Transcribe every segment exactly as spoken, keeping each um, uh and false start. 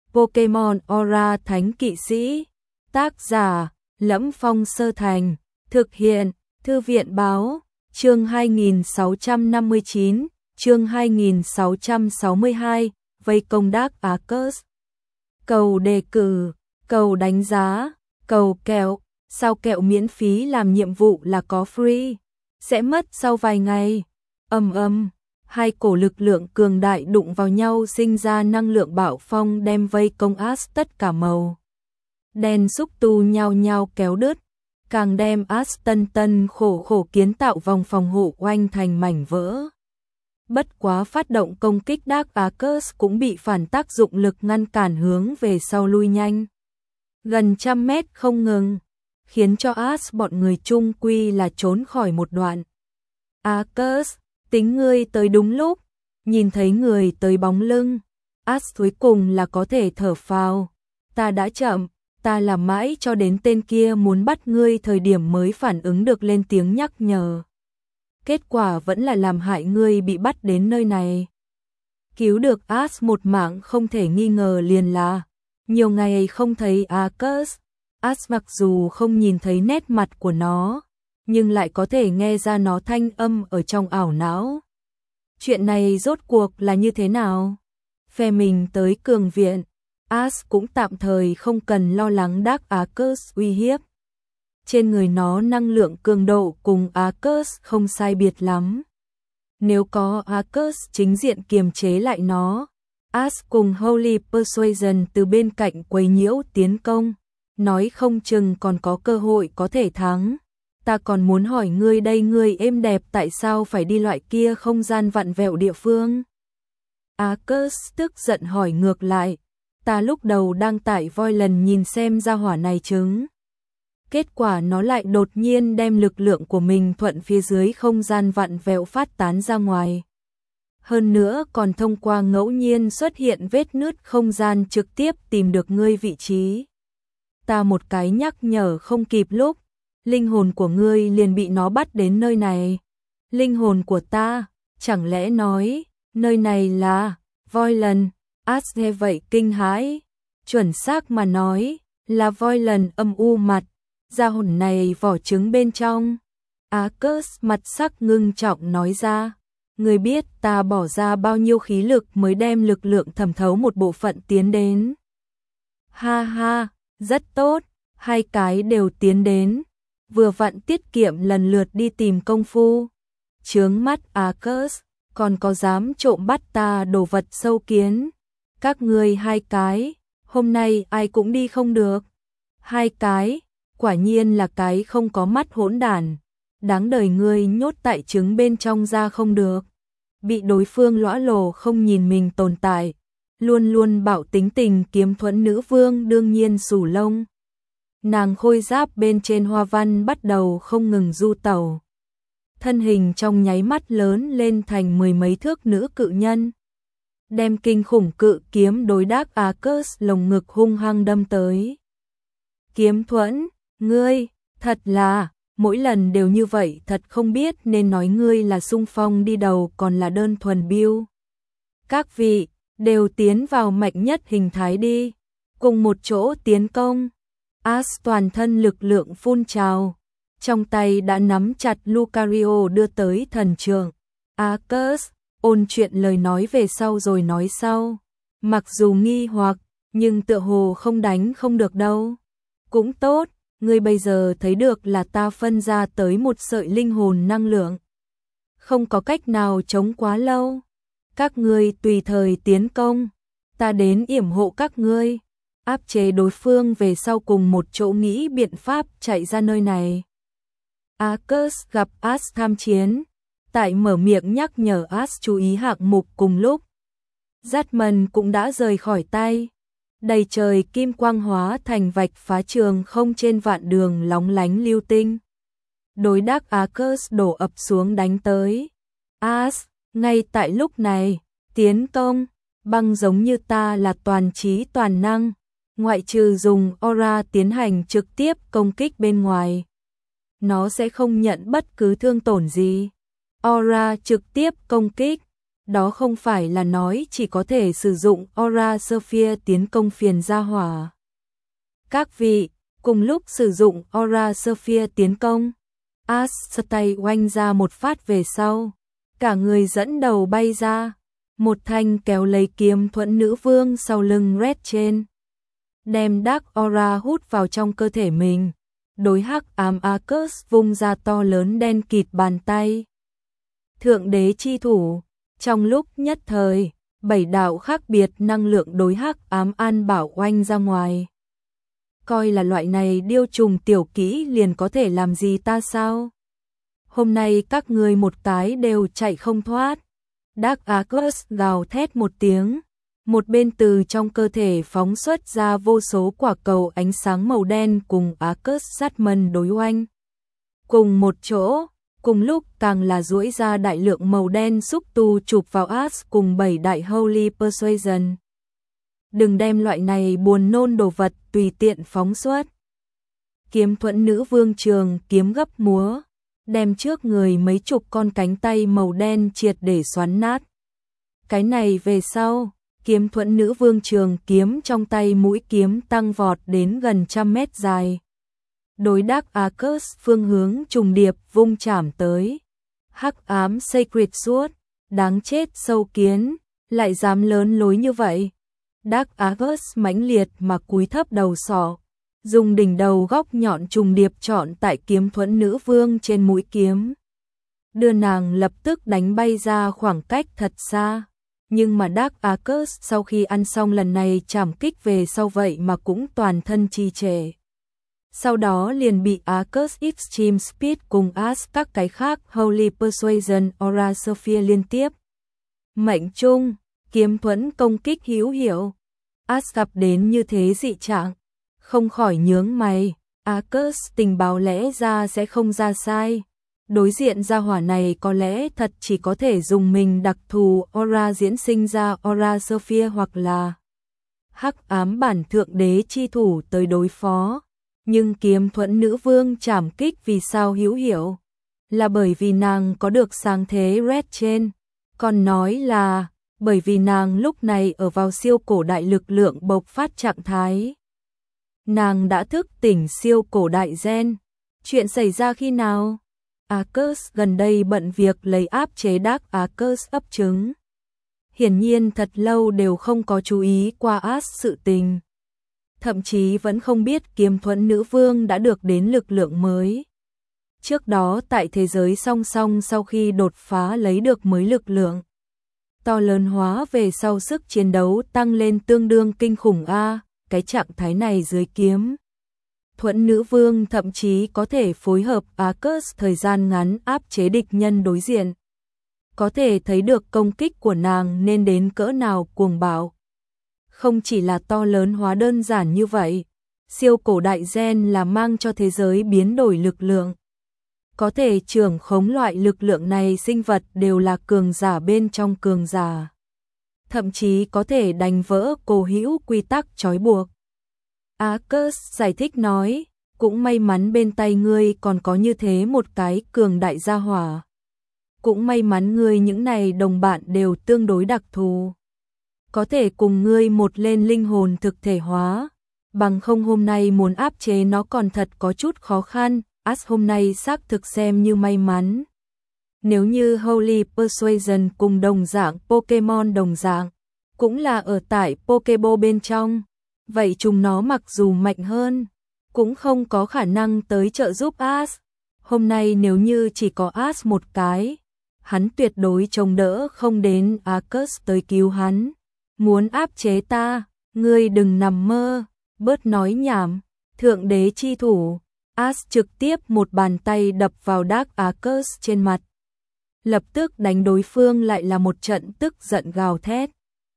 Pokemon Aura Thánh Kỵ Sĩ. Tác giả: Lẫm Phong Sơ Thành. Thực hiện: Thư viện Báo. Chương hai nghìn sáu trăm năm mươi chín, chương hai nghìn sáu trăm sáu mươi hai, vây công Dark Arcus. Cầu đề cử, cầu đánh giá, cầu kẹo. Sao kẹo miễn phí làm nhiệm vụ là có free, sẽ mất sau vài ngày. Ầm ầm, hai cổ lực lượng cường đại đụng vào nhau sinh ra năng lượng bạo phong đem vây công As tất cả màu đen xúc tu nhao nhao kéo đứt, càng đem As tân tân khổ khổ kiến tạo vòng phòng hộ oanh thành mảnh vỡ. Bất quá phát động công kích Dark Arcus cũng bị phản tác dụng lực ngăn cản hướng về sau lui nhanh gần trăm mét không ngừng, khiến cho As bọn người chung quy là trốn khỏi một đoạn. Arcus, tính ngươi tới đúng lúc. Nhìn thấy người tới bóng lưng, As cuối cùng là có thể thở phào. Ta đã chậm, ta làm mãi cho đến tên kia muốn bắt ngươi thời điểm mới phản ứng được lên tiếng nhắc nhở. Kết quả vẫn là làm hại ngươi bị bắt đến nơi này. Cứu được As một mạng không thể nghi ngờ liền là nhiều ngày không thấy Arcus. As mặc dù không nhìn thấy nét mặt của nó, nhưng lại có thể nghe ra nó thanh âm ở trong ảo não. Chuyện này rốt cuộc là như thế nào? Phe mình tới cường viện, As cũng tạm thời không cần lo lắng Dark Arcus uy hiếp. Trên người nó năng lượng cường độ cùng Arcus không sai biệt lắm. Nếu có Arcus chính diện kiềm chế lại nó, As cùng Holy Persuasion từ bên cạnh quấy nhiễu tiến công, nói không chừng còn có cơ hội có thể thắng. Ta còn muốn hỏi ngươi đây, ngươi êm đẹp tại sao phải đi loại kia không gian vặn vẹo địa phương? Arcus tức giận hỏi ngược lại. Ta lúc đầu đang tại voi lần nhìn xem ra hỏa này chứng. Kết quả nó lại đột nhiên đem lực lượng của mình thuận phía dưới không gian vặn vẹo phát tán ra ngoài. Hơn nữa còn thông qua ngẫu nhiên xuất hiện vết nứt không gian trực tiếp tìm được ngươi vị trí. Ta một cái nhắc nhở không kịp lúc, linh hồn của ngươi liền bị nó bắt đến nơi này. Linh hồn của ta, chẳng lẽ nói, nơi này là voi lần? As nghe vậy kinh hãi, chuẩn xác mà nói, là voi lần âm u mặt, da hồn này vỏ trứng bên trong. Arcus mặt sắc ngưng trọng nói ra, ngươi biết ta bỏ ra bao nhiêu khí lực mới đem lực lượng thẩm thấu một bộ phận tiến đến. Ha ha, rất tốt, hai cái đều tiến đến. Vừa vặn tiết kiệm lần lượt đi tìm công phu. Chướng mắt Arcus, còn có dám trộm bắt ta đồ vật sâu kiến. Các ngươi hai cái, hôm nay ai cũng đi không được. Hai cái, quả nhiên là cái không có mắt hỗn đản. Đáng đời ngươi nhốt tại trứng bên trong ra không được. Bị đối phương lõa lồ không nhìn mình tồn tại. Luôn luôn bạo tính tình kiếm thuẫn nữ vương đương nhiên sù lông. Nàng khôi giáp bên trên hoa văn bắt đầu không ngừng du tẩu. Thân hình trong nháy mắt lớn lên thành mười mấy thước nữ cự nhân. Đem kinh khủng cự kiếm đối Dark Arcus lồng ngực hung hăng đâm tới. Kiếm thuẫn, ngươi, thật là, mỗi lần đều như vậy, thật không biết nên nói ngươi là xung phong đi đầu còn là đơn thuần biêu. Các vị, đều tiến vào mạnh nhất hình thái đi, cùng một chỗ tiến công. As toàn thân lực lượng phun trào, trong tay đã nắm chặt Lucario đưa tới thần trượng. Arcus, ôn chuyện lời nói về sau rồi nói sau. Mặc dù nghi hoặc, nhưng tựa hồ không đánh không được đâu. Cũng tốt, ngươi bây giờ thấy được là ta phân ra tới một sợi linh hồn năng lượng. Không có cách nào chống quá lâu. Các ngươi tùy thời tiến công, ta đến yểm hộ các ngươi. Áp chế đối phương về sau cùng một chỗ nghĩ biện pháp chạy ra nơi này. Arcus gặp As tham chiến, tại mở miệng nhắc nhở As chú ý hạng mục cùng lúc. Zatman cũng đã rời khỏi tay. Đầy trời kim quang hóa thành vạch phá trường không trên vạn đường lóng lánh lưu tinh. Đối Dark Arcus đổ ập xuống đánh tới. As, ngay tại lúc này, tiến công, băng giống như ta là toàn trí toàn năng. Ngoại trừ dùng aura tiến hành trực tiếp công kích bên ngoài, nó sẽ không nhận bất cứ thương tổn gì. Aura trực tiếp công kích, đó không phải là nói chỉ có thể sử dụng Aura Sphere tiến công phiền gia hỏa. Các vị, cùng lúc sử dụng Aura Sphere tiến công, Ash tay oanh ra một phát về sau, cả người dẫn đầu bay ra, một thanh kéo lấy kiếm thuẫn nữ vương sau lưng Red trên, đem Dark Aura hút vào trong cơ thể mình. Đối hắc ám Arcus vung ra to lớn đen kịt bàn tay. Thượng đế chi thủ, trong lúc nhất thời, bảy đạo khác biệt năng lượng đối hắc ám an bảo oanh ra ngoài. Coi là loại này điêu trùng tiểu kỹ liền có thể làm gì ta sao? Hôm nay các người một cái đều chạy không thoát. Dark Arcus gào thét một tiếng, một bên từ trong cơ thể phóng xuất ra vô số quả cầu ánh sáng màu đen cùng Arcus sát mân đối oanh. Cùng một chỗ, cùng lúc càng là duỗi ra đại lượng màu đen xúc tu chụp vào Ash cùng bảy đại Holy Persuasion. Đừng đem loại này buồn nôn đồ vật tùy tiện phóng xuất. Kiếm thuẫn nữ vương trường kiếm gấp múa, đem trước người mấy chục con cánh tay màu đen triệt để xoắn nát. Cái này về sau, kiếm thuẫn nữ vương trường kiếm trong tay mũi kiếm tăng vọt đến gần trăm mét dài. Đối Dark Arcus phương hướng trùng điệp vung chảm tới. Hắc ám Sacred Sword, đáng chết sâu kiến, lại dám lớn lối như vậy. Dark Arcus mãnh liệt mà cúi thấp đầu sọ, dùng đỉnh đầu góc nhọn trùng điệp chọn tại kiếm thuẫn nữ vương trên mũi kiếm, đưa nàng lập tức đánh bay ra khoảng cách thật xa. Nhưng mà Dark Arcus sau khi ăn xong lần này chảm kích về sau vậy mà cũng toàn thân trì trệ. Sau đó liền bị Arcus Extreme Speed cùng Ash các cái khác Holy Persuasion Aura Sphere liên tiếp. Mệnh trung, kiếm thuẫn công kích hữu hiệu. Ash gặp đến như thế dị trạng, không khỏi nhướng mày. Arcus tình báo lẽ ra sẽ không ra sai. Đối diện gia hỏa này có lẽ thật chỉ có thể dùng mình đặc thù Aura diễn sinh ra Aura Sphere hoặc là hắc ám bản thượng đế chi thủ tới đối phó. Nhưng kiếm thuẫn nữ vương chảm kích vì sao hữu hiệu? Là bởi vì nàng có được sáng thế Red trên. Còn nói là bởi vì nàng lúc này ở vào siêu cổ đại lực lượng bộc phát trạng thái. Nàng đã thức tỉnh siêu cổ đại gen. Chuyện xảy ra khi nào? Arcus gần đây bận việc lấy áp chế Dark Arcus ấp trứng. Hiển nhiên thật lâu đều không có chú ý qua Ash sự tình. Thậm chí vẫn không biết kiếm thuẫn nữ vương đã được đến lực lượng mới. Trước đó tại thế giới song song sau khi đột phá lấy được mới lực lượng, to lớn hóa về sau sức chiến đấu tăng lên tương đương kinh khủng a, cái trạng thái này dưới kiếm thuẫn nữ vương thậm chí có thể phối hợp Arcus thời gian ngắn áp chế địch nhân đối diện. Có thể thấy được công kích của nàng nên đến cỡ nào cuồng bạo. Không chỉ là to lớn hóa đơn giản như vậy, siêu cổ đại gen là mang cho thế giới biến đổi lực lượng. Có thể trưởng khống loại lực lượng này sinh vật đều là cường giả bên trong cường giả. Thậm chí có thể đánh vỡ cố hữu quy tắc trói buộc. Arcus giải thích nói, cũng may mắn bên tay ngươi còn có như thế một cái cường đại gia hỏa. Cũng may mắn ngươi những này đồng bạn đều tương đối đặc thù. Có thể cùng ngươi một lên linh hồn thực thể hóa, bằng không hôm nay muốn áp chế nó còn thật có chút khó khăn. Ash hôm nay xác thực xem như may mắn. Nếu như Holy Persuasion cùng đồng dạng Pokemon đồng dạng, cũng là ở tại Pokeball bên trong, vậy chúng nó mặc dù mạnh hơn, cũng không có khả năng tới trợ giúp Ash. Hôm nay nếu như chỉ có Ash một cái, hắn tuyệt đối chống đỡ không đến Arcus tới cứu hắn. Muốn áp chế ta, ngươi đừng nằm mơ, bớt nói nhảm, thượng đế chi thủ. Ash trực tiếp một bàn tay đập vào Dark Arcus trên mặt. Lập tức đánh đối phương lại là một trận tức giận gào thét.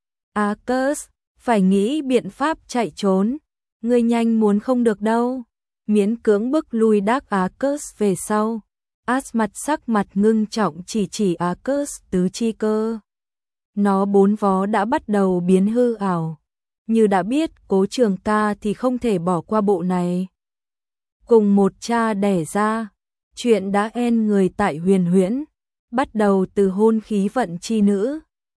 Arcus, phải nghĩ biện pháp chạy trốn, ngươi nhanh muốn không được đâu. Miễn cưỡng bức lui Dark Arcus về sau. Ash mặt sắc mặt ngưng trọng chỉ chỉ Arcus tứ chi cơ. Nó bốn vó đã bắt đầu biến hư ảo. Như đã biết Cố Trường Ca thì không thể bỏ qua bộ này. Cùng một cha đẻ ra, chuyện đã en người tại Huyền Huyễn, bắt đầu từ hôn khí vận chi nữ,